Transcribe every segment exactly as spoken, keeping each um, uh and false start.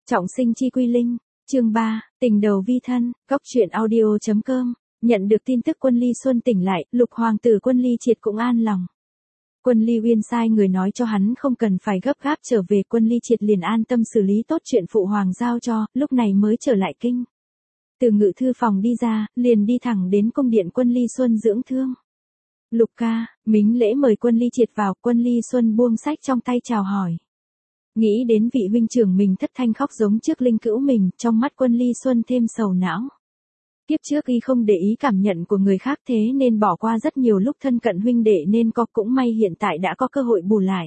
Trọng sinh chi quy linh, chương ba, tình đầu vi thân, góc truyện audio chấm com. Nhận được tin tức Quân Ly Xuân tỉnh lại, Lục hoàng tử Quân Ly Triệt cũng an lòng. Quân Ly Uyên sai người nói cho hắn không cần phải gấp gáp trở về, Quân Ly Triệt liền an tâm xử lý tốt chuyện phụ hoàng giao cho, lúc này mới trở lại kinh. Từ ngự thư phòng đi ra, liền đi thẳng đến cung điện Quân Ly Xuân dưỡng thương. Lục ca, mính lễ mời Quân Ly Triệt vào, Quân Ly Xuân buông sách trong tay chào hỏi. Nghĩ đến vị huynh trưởng mình thất thanh khóc giống trước linh cữu mình, trong mắt Quân Ly Xuân thêm sầu não. Kiếp trước y không để ý cảm nhận của người khác, thế nên bỏ qua rất nhiều lúc thân cận huynh đệ, nên có cũng may hiện tại đã có cơ hội bù lại.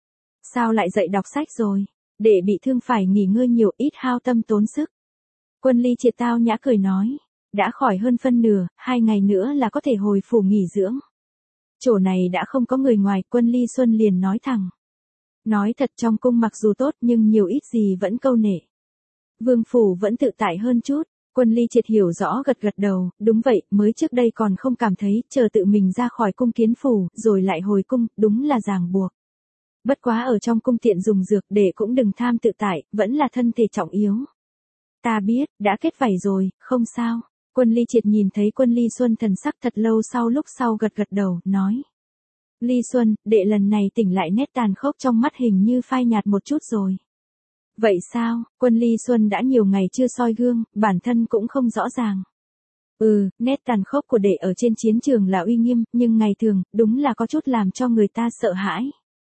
Sao lại dậy đọc sách rồi? Đệ bị thương phải nghỉ ngơi nhiều, ít hao tâm tốn sức. Quân Ly Triệt tao nhã cười nói. Đã khỏi hơn phân nửa, hai ngày nữa là có thể hồi phủ nghỉ dưỡng. Chỗ này đã không có người ngoài, Quân Ly Xuân liền nói thẳng. Nói thật, trong cung mặc dù tốt nhưng nhiều ít gì vẫn câu nệ. Vương phủ vẫn tự tại hơn chút. Quân Ly Triệt hiểu rõ gật gật đầu, đúng vậy, mới trước đây còn không cảm thấy, chờ tự mình ra khỏi cung kiến phủ, rồi lại hồi cung, đúng là ràng buộc. Bất quá ở trong cung tiện dùng dược, để cũng đừng tham tự tại, vẫn là thân thể trọng yếu. Ta biết, đã kết vảy rồi, không sao. Quân Ly Triệt nhìn thấy Quân Ly Xuân thần sắc thật lâu sau, lúc sau gật gật đầu, nói. Ly Xuân, đệ lần này tỉnh lại, nét tàn khốc trong mắt hình như phai nhạt một chút rồi. Vậy sao? Quân Ly Xuân đã nhiều ngày chưa soi gương, bản thân cũng không rõ ràng. Ừ, nét tàn khốc của đệ ở trên chiến trường là uy nghiêm, nhưng ngày thường, đúng là có chút làm cho người ta sợ hãi.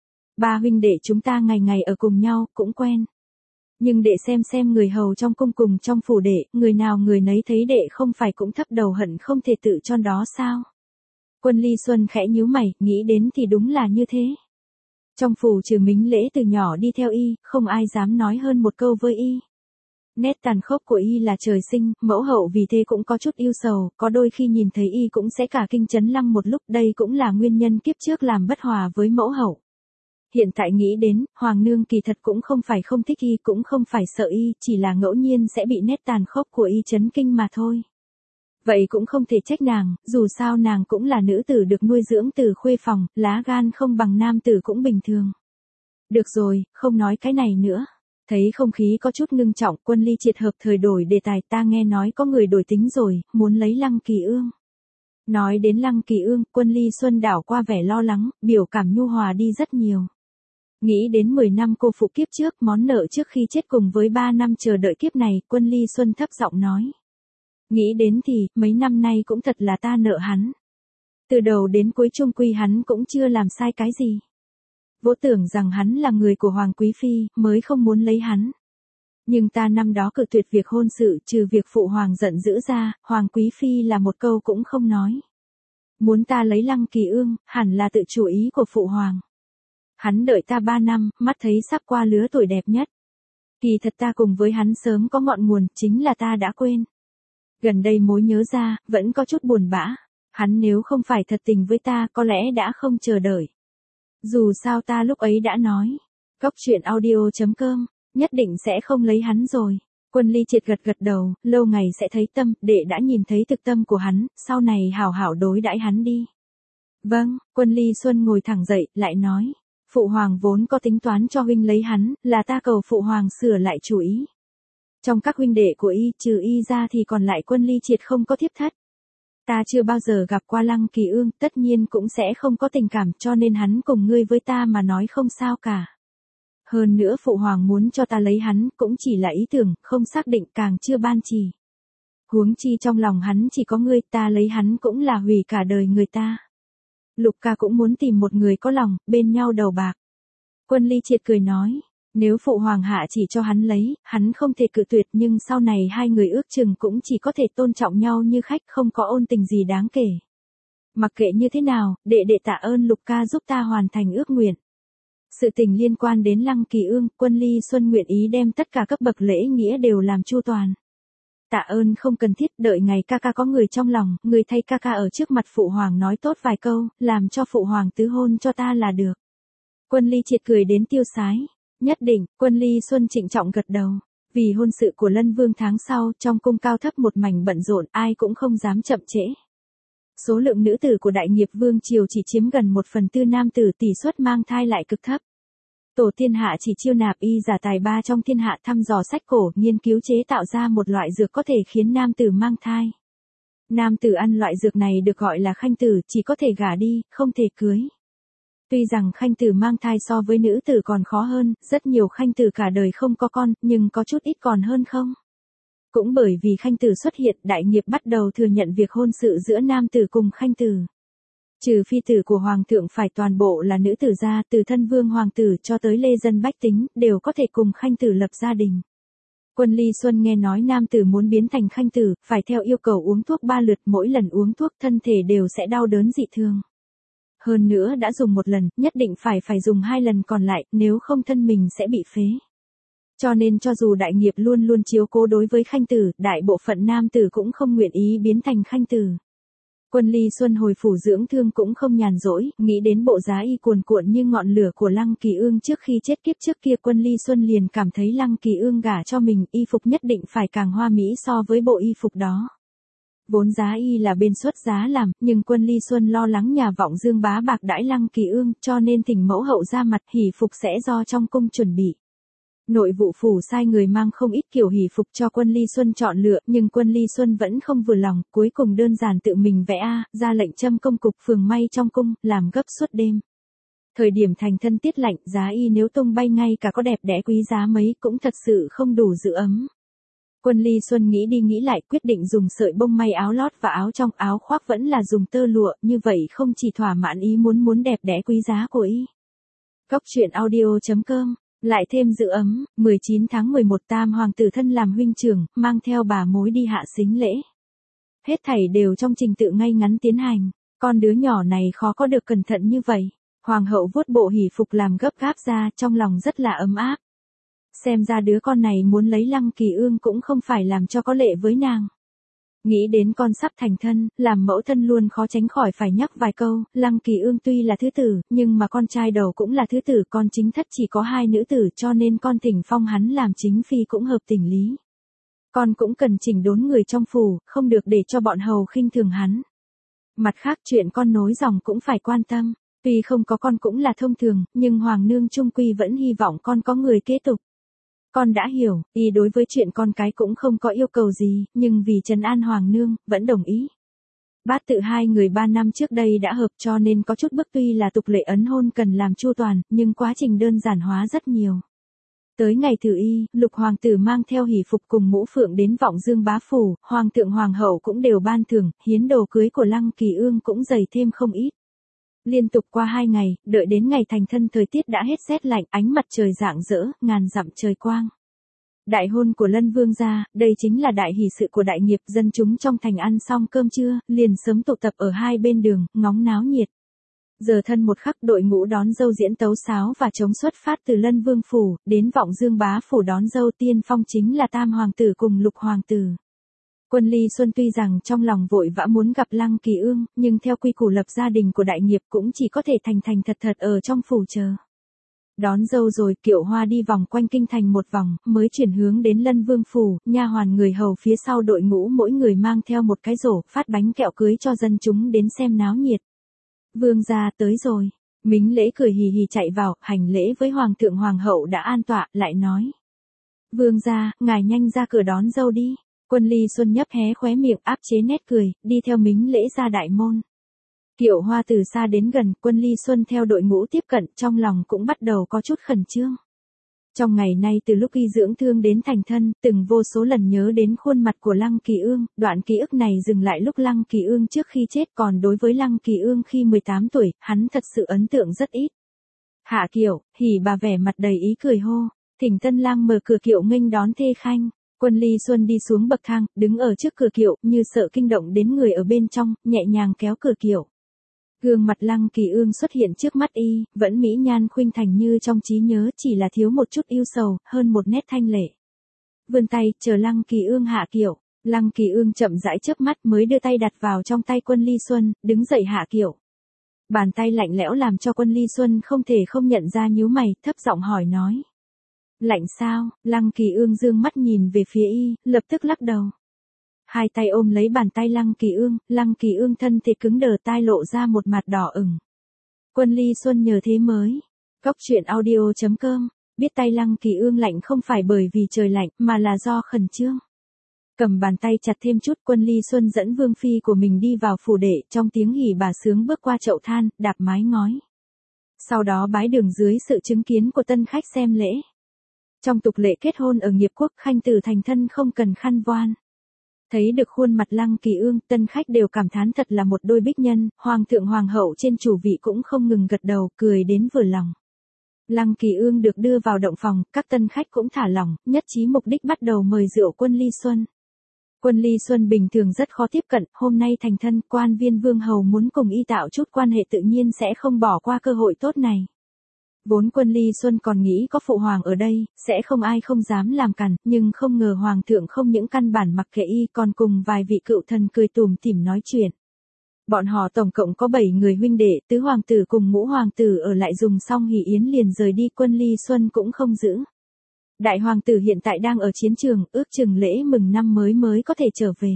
Ba huynh đệ chúng ta ngày ngày ở cùng nhau, cũng quen. Nhưng đệ xem xem người hầu trong cung cùng trong phủ đệ, người nào người nấy thấy đệ không phải cũng thấp đầu hận không thể tự chôn đó sao? Quân Ly Xuân khẽ nhíu mày, nghĩ đến thì đúng là như thế. Trong phủ trừ mính lễ từ nhỏ đi theo y, không ai dám nói hơn một câu với y. Nét tàn khốc của y là trời sinh, mẫu hậu vì thế cũng có chút yêu sầu, có đôi khi nhìn thấy y cũng sẽ cả kinh chấn lăng một lúc, đây cũng là nguyên nhân kiếp trước làm bất hòa với mẫu hậu. Hiện tại nghĩ đến, hoàng nương kỳ thật cũng không phải không thích y, cũng không phải sợ y, chỉ là ngẫu nhiên sẽ bị nét tàn khốc của y chấn kinh mà thôi. Vậy cũng không thể trách nàng, dù sao nàng cũng là nữ tử được nuôi dưỡng từ khuê phòng, lá gan không bằng nam tử cũng bình thường. Được rồi, không nói cái này nữa. Thấy không khí có chút ngưng trọng, Quân Ly Triệt hợp thời đổi đề tài, ta nghe nói có người đổi tính rồi, muốn lấy Lăng Kỳ Ương. Nói đến Lăng Kỳ Ương, Quân Ly Xuân đảo qua vẻ lo lắng, biểu cảm nhu hòa đi rất nhiều. Nghĩ đến mười năm cô phụ kiếp trước, món nợ trước khi chết cùng với ba năm chờ đợi kiếp này, Quân Ly Xuân thấp giọng nói. Nghĩ đến thì, mấy năm nay cũng thật là ta nợ hắn. Từ đầu đến cuối chung quy hắn cũng chưa làm sai cái gì. Vỗ tưởng rằng hắn là người của Hoàng Quý Phi, mới không muốn lấy hắn. Nhưng ta năm đó cự tuyệt việc hôn sự, trừ việc phụ hoàng giận dữ ra, Hoàng Quý Phi là một câu cũng không nói. Muốn ta lấy Lăng Kỳ Ương, hẳn là tự chủ ý của phụ hoàng. Hắn đợi ta ba năm, mắt thấy sắp qua lứa tuổi đẹp nhất. Kỳ thật ta cùng với hắn sớm có ngọn nguồn, chính là ta đã quên. Gần đây mới nhớ ra, vẫn có chút buồn bã. Hắn nếu không phải thật tình với ta, có lẽ đã không chờ đợi. Dù sao ta lúc ấy đã nói. Góc truyện audio chấm com, nhất định sẽ không lấy hắn rồi. Quân Ly Triệt gật gật đầu, lâu ngày sẽ thấy tâm, đệ đã nhìn thấy thực tâm của hắn, sau này hảo hảo đối đãi hắn đi. Vâng, Quân Ly Xuân ngồi thẳng dậy, lại nói. Phụ hoàng vốn có tính toán cho huynh lấy hắn, là ta cầu phụ hoàng sửa lại chủ ý. Trong các huynh đệ của y, trừ y ra thì còn lại Quân Ly Triệt không có thiếp thất. Ta chưa bao giờ gặp qua Lăng Kỳ Ương, tất nhiên cũng sẽ không có tình cảm, cho nên hắn cùng ngươi với ta mà nói không sao cả. Hơn nữa phụ hoàng muốn cho ta lấy hắn, cũng chỉ là ý tưởng, không xác định, càng chưa ban chỉ. Huống chi trong lòng hắn chỉ có ngươi, ta lấy hắn cũng là hủy cả đời người ta. Lục ca cũng muốn tìm một người có lòng, bên nhau đầu bạc. Quân Ly Triệt cười nói. Nếu phụ hoàng hạ chỉ cho hắn lấy, hắn không thể cự tuyệt, nhưng sau này hai người ước chừng cũng chỉ có thể tôn trọng nhau như khách, không có ôn tình gì đáng kể. Mặc kệ như thế nào, đệ đệ tạ ơn Lục ca giúp ta hoàn thành ước nguyện. Sự tình liên quan đến Lăng Kỳ Ương, Quân Ly Xuân nguyện ý đem tất cả cấp bậc lễ nghĩa đều làm chu toàn. Tạ ơn không cần thiết, đợi ngày ca ca có người trong lòng, người thay ca ca ở trước mặt phụ hoàng nói tốt vài câu, làm cho phụ hoàng tứ hôn cho ta là được. Quân Ly Triệt cười đến tiêu sái. Nhất định, Quân Ly Xuân trịnh trọng gật đầu. Vì hôn sự của Lân Vương tháng sau, trong cung cao thấp một mảnh bận rộn, ai cũng không dám chậm trễ. Số lượng nữ tử của Đại Nghiệp Vương triều chỉ chiếm gần một phần tư nam tử, tỷ suất mang thai lại cực thấp. Tổ thiên hạ chỉ chiêu nạp y giả tài ba trong thiên hạ, thăm dò sách cổ, nghiên cứu chế tạo ra một loại dược có thể khiến nam tử mang thai. Nam tử ăn loại dược này được gọi là khanh tử, chỉ có thể gả đi, không thể cưới. Tuy rằng khanh tử mang thai so với nữ tử còn khó hơn, rất nhiều khanh tử cả đời không có con, nhưng có chút ít còn hơn không. Cũng bởi vì khanh tử xuất hiện, đại nghiệp bắt đầu thừa nhận việc hôn sự giữa nam tử cùng khanh tử. Trừ phi tử của hoàng thượng phải toàn bộ là nữ tử ra, từ thân vương hoàng tử cho tới lê dân bách tính, đều có thể cùng khanh tử lập gia đình. Quân Ly Xuân nghe nói nam tử muốn biến thành khanh tử, phải theo yêu cầu uống thuốc ba lượt, mỗi lần uống thuốc thân thể đều sẽ đau đớn dị thường. Hơn nữa đã dùng một lần, nhất định phải phải dùng hai lần còn lại, nếu không thân mình sẽ bị phế. Cho nên cho dù đại nghiệp luôn luôn chiếu cố đối với khanh tử, đại bộ phận nam tử cũng không nguyện ý biến thành khanh tử. Quân Ly Xuân hồi phủ dưỡng thương cũng không nhàn rỗi, nghĩ đến bộ giá y cuồn cuộn như ngọn lửa của Lăng Kỳ Ương trước khi chết kiếp trước kia, Quân Ly Xuân liền cảm thấy Lăng Kỳ Ương gả cho mình, y phục nhất định phải càng hoa mỹ so với bộ y phục đó. Vốn giá y là bên xuất giá làm, nhưng Quân Ly Xuân lo lắng nhà vọng dương bá bạc đãi Lăng Kỳ Ương, cho nên thỉnh mẫu hậu ra mặt, hỷ phục sẽ do trong cung chuẩn bị. Nội vụ phủ sai người mang không ít kiểu hỷ phục cho Quân Ly Xuân chọn lựa, nhưng Quân Ly Xuân vẫn không vừa lòng, cuối cùng đơn giản tự mình vẽ a, ra lệnh châm công cục phường may trong cung, làm gấp suốt đêm. Thời điểm thành thân tiết lạnh, giá y nếu tung bay ngay cả có đẹp đẽ quý giá mấy cũng thật sự không đủ giữ ấm. Quân Ly Xuân nghĩ đi nghĩ lại, quyết định dùng sợi bông may áo lót và áo trong, áo khoác vẫn là dùng tơ lụa, như vậy không chỉ thỏa mãn ý muốn muốn đẹp đẽ quý giá của y. Góc truyện audio chấm com lại thêm giữ ấm, mười chín tháng mười một Tam hoàng tử thân làm huynh trưởng, mang theo bà mối đi hạ sính lễ. Hết thảy đều trong trình tự ngay ngắn tiến hành, con đứa nhỏ này khó có được cẩn thận như vậy. Hoàng hậu vuốt bộ hỷ phục làm gấp gáp ra, trong lòng rất là ấm áp. Xem ra đứa con này muốn lấy Lăng Kỳ Ương cũng không phải làm cho có lệ với nàng. Nghĩ đến con sắp thành thân, làm mẫu thân luôn khó tránh khỏi phải nhắc vài câu, Lăng Kỳ Ương tuy là thứ tử, nhưng mà con trai đầu cũng là thứ tử, con chính thất chỉ có hai nữ tử, cho nên con thỉnh phong hắn làm chính phi cũng hợp tình lý. Con cũng cần chỉnh đốn người trong phủ, không được để cho bọn hầu khinh thường hắn. Mặt khác chuyện con nối dòng cũng phải quan tâm, tuy không có con cũng là thông thường, nhưng hoàng nương trung quy vẫn hy vọng con có người kế tục. Con đã hiểu, y đối với chuyện con cái cũng không có yêu cầu gì, nhưng vì trấn an hoàng nương, vẫn đồng ý. Bát tự hai người ba năm trước đây đã hợp, cho nên có chút bước, tuy là tục lệ ấn hôn cần làm chu toàn, nhưng quá trình đơn giản hóa rất nhiều. Tới ngày thử y, lục hoàng tử mang theo hỷ phục cùng mũ phượng đến vọng dương bá phủ, hoàng thượng hoàng hậu cũng đều ban thưởng, hiến đồ cưới của Lăng Kỳ Ương cũng dày thêm không ít. Liên tục qua hai ngày, đợi đến ngày thành thân thời tiết đã hết rét lạnh, ánh mặt trời rạng rỡ, ngàn dặm trời quang. Đại hôn của Lân Vương gia, đây chính là đại hỷ sự của đại nghiệp, dân chúng trong thành ăn xong cơm trưa, liền sớm tụ tập ở hai bên đường, ngóng náo nhiệt. Giờ thân một khắc, đội ngũ đón dâu diễn tấu sáo và trống xuất phát từ Lân Vương phủ, đến vọng dương bá phủ đón dâu, tiên phong chính là Tam hoàng tử cùng Lục hoàng tử. Quân Ly Xuân tuy rằng trong lòng vội vã muốn gặp Lăng Kỳ Ương, nhưng theo quy củ lập gia đình của đại nghiệp cũng chỉ có thể thành thành thật thật ở trong phủ chờ. Đón dâu rồi, kiệu hoa đi vòng quanh kinh thành một vòng, mới chuyển hướng đến Lân Vương phủ, nha hoàn người hầu phía sau đội ngũ mỗi người mang theo một cái rổ, phát bánh kẹo cưới cho dân chúng đến xem náo nhiệt. Vương gia tới rồi. Mính Lễ cười hì hì chạy vào, hành lễ với hoàng thượng hoàng hậu đã an tọa, lại nói: Vương gia, ngài nhanh ra cửa đón dâu đi. Quân Ly Xuân nhấp hé khóe miệng, áp chế nét cười, đi theo Mính Lễ ra đại môn. Kiệu hoa từ xa đến gần, Quân Ly Xuân theo đội ngũ tiếp cận, trong lòng cũng bắt đầu có chút khẩn trương. Trong ngày nay từ lúc y dưỡng thương đến thành thân, từng vô số lần nhớ đến khuôn mặt của Lăng Kỳ Ương, đoạn ký ức này dừng lại lúc Lăng Kỳ Ương trước khi chết, còn đối với Lăng Kỳ Ương khi mười tám tuổi, hắn thật sự ấn tượng rất ít. Hạ kiệu, hỉ bà vẻ mặt đầy ý cười hô, thỉnh tân lang mở cửa kiệu nghênh đón thê khanh. Quân Ly Xuân đi xuống bậc thang, đứng ở trước cửa kiệu, như sợ kinh động đến người ở bên trong, nhẹ nhàng kéo cửa kiệu. Gương mặt Lăng Kỳ Ương xuất hiện trước mắt y, vẫn mỹ nhan khuynh thành như trong trí nhớ, chỉ là thiếu một chút yêu sầu, hơn một nét thanh lệ. Vươn tay, chờ Lăng Kỳ Ương hạ kiệu. Lăng Kỳ Ương chậm rãi chớp mắt mới đưa tay đặt vào trong tay Quân Ly Xuân, đứng dậy hạ kiệu. Bàn tay lạnh lẽo làm cho Quân Ly Xuân không thể không nhận ra, nhíu mày, thấp giọng hỏi nói: Lạnh sao? Lăng Kỳ Ương dương mắt nhìn về phía y, lập tức lắc đầu. Hai tay ôm lấy bàn tay Lăng Kỳ Ương, Lăng Kỳ Ương thân thể cứng đờ, tai lộ ra một mặt đỏ ửng. Quân Ly Xuân nhờ thế mới Cốc truyện audio chấm com, biết tay Lăng Kỳ Ương lạnh không phải bởi vì trời lạnh mà là do khẩn trương. Cầm bàn tay chặt thêm chút, Quân Ly Xuân dẫn vương phi của mình đi vào phủ đệ, trong tiếng hỉ bà sướng bước qua chậu than, đạp mái ngói. Sau đó bái đường dưới sự chứng kiến của tân khách xem lễ. Trong tục lệ kết hôn ở nghiệp quốc, khanh tử thành thân không cần khăn voan. Thấy được khuôn mặt Lăng Kỳ Ương, tân khách đều cảm thán thật là một đôi bích nhân, hoàng thượng hoàng hậu trên chủ vị cũng không ngừng gật đầu, cười đến vừa lòng. Lăng Kỳ Ương được đưa vào động phòng, các tân khách cũng thả lỏng, nhất trí mục đích bắt đầu mời rượu Quân Ly Xuân. Quân Ly Xuân bình thường rất khó tiếp cận, hôm nay thành thân, quan viên vương hầu muốn cùng y tạo chút quan hệ tự nhiên sẽ không bỏ qua cơ hội tốt này. Vốn Quân Ly Xuân còn nghĩ có phụ hoàng ở đây, sẽ không ai không dám làm cản, nhưng không ngờ hoàng thượng không những căn bản mặc kệ y còn cùng vài vị cựu thần cười tủm tỉm nói chuyện. Bọn họ tổng cộng có bảy người huynh đệ, tứ hoàng tử cùng ngũ hoàng tử ở lại dùng xong hỷ yến liền rời đi, Quân Ly Xuân cũng không giữ. Đại hoàng tử hiện tại đang ở chiến trường, ước chừng lễ mừng năm mới mới có thể trở về.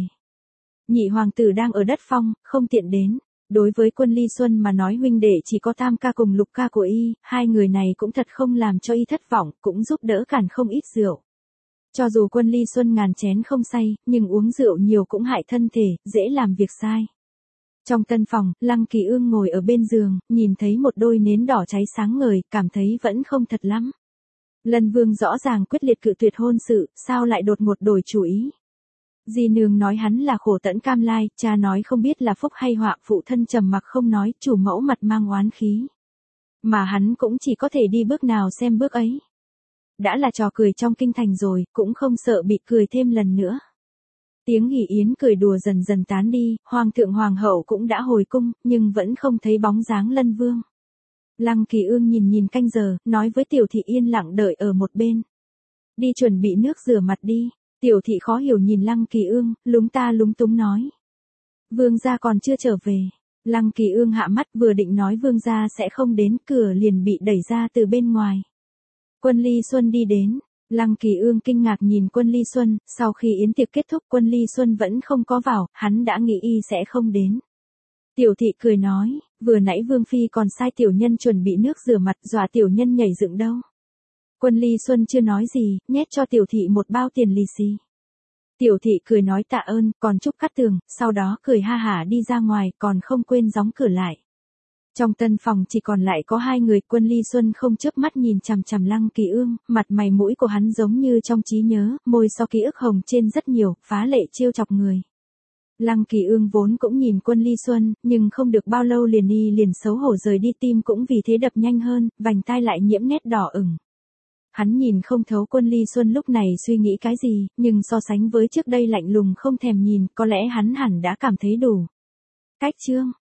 Nhị hoàng tử đang ở đất phong, không tiện đến. Đối với Quân Ly Xuân mà nói huynh đệ chỉ có Tam ca cùng Lục ca của y, hai người này cũng thật không làm cho y thất vọng, cũng giúp đỡ cản không ít rượu. Cho dù Quân Ly Xuân ngàn chén không say, nhưng uống rượu nhiều cũng hại thân thể, dễ làm việc sai. Trong tân phòng, Lăng Kỳ Ương ngồi ở bên giường, nhìn thấy một đôi nến đỏ cháy sáng ngời, cảm thấy vẫn không thật lắm. Lân Vương rõ ràng quyết liệt cự tuyệt hôn sự, sao lại đột ngột đổi chủ ý? Dì nương nói hắn là khổ tẫn cam lai, cha nói không biết là phúc hay họa, phụ thân trầm mặc không nói, chủ mẫu mặt mang oán khí. Mà hắn cũng chỉ có thể đi bước nào xem bước ấy. Đã là trò cười trong kinh thành rồi, cũng không sợ bị cười thêm lần nữa. Tiếng hỉ yến cười đùa dần dần tán đi, hoàng thượng hoàng hậu cũng đã hồi cung, nhưng vẫn không thấy bóng dáng Lân Vương. Lăng Kỳ Ương nhìn nhìn canh giờ, nói với tiểu thị yên lặng đợi ở một bên. Đi chuẩn bị nước rửa mặt đi. Tiểu thị khó hiểu nhìn Lăng Kỳ Ương, lúng ta lúng túng nói. Vương gia còn chưa trở về. Lăng Kỳ Ương hạ mắt, vừa định nói vương gia sẽ không đến, cửa liền bị đẩy ra từ bên ngoài. Quân Ly Xuân đi đến. Lăng Kỳ Ương kinh ngạc nhìn Quân Ly Xuân, sau khi yến tiệc kết thúc Quân Ly Xuân vẫn không có vào, hắn đã nghĩ y sẽ không đến. Tiểu thị cười nói, vừa nãy vương phi còn sai tiểu nhân chuẩn bị nước rửa mặt, dọa tiểu nhân nhảy dựng đâu. Quân Ly Xuân chưa nói gì, nhét cho tiểu thị một bao tiền lì xì. Tiểu thị cười nói tạ ơn, còn chúc Cát Tường, sau đó cười ha hả đi ra ngoài, còn không quên đóng cửa lại. Trong tân phòng chỉ còn lại có hai người, Quân Ly Xuân không chớp mắt nhìn chằm chằm Lăng Kỳ Ương, mặt mày mũi của hắn giống như trong trí nhớ, môi so ký ức hồng trên rất nhiều, phá lệ trêu chọc người. Lăng Kỳ Ương vốn cũng nhìn Quân Ly Xuân, nhưng không được bao lâu liền y liền xấu hổ rời đi, tim cũng vì thế đập nhanh hơn, vành tai lại nhiễm nét đỏ ửng. Hắn nhìn không thấu Quân Ly Xuân lúc này suy nghĩ cái gì, nhưng so sánh với trước đây lạnh lùng không thèm nhìn, có lẽ hắn hẳn đã cảm thấy đủ. Cách chương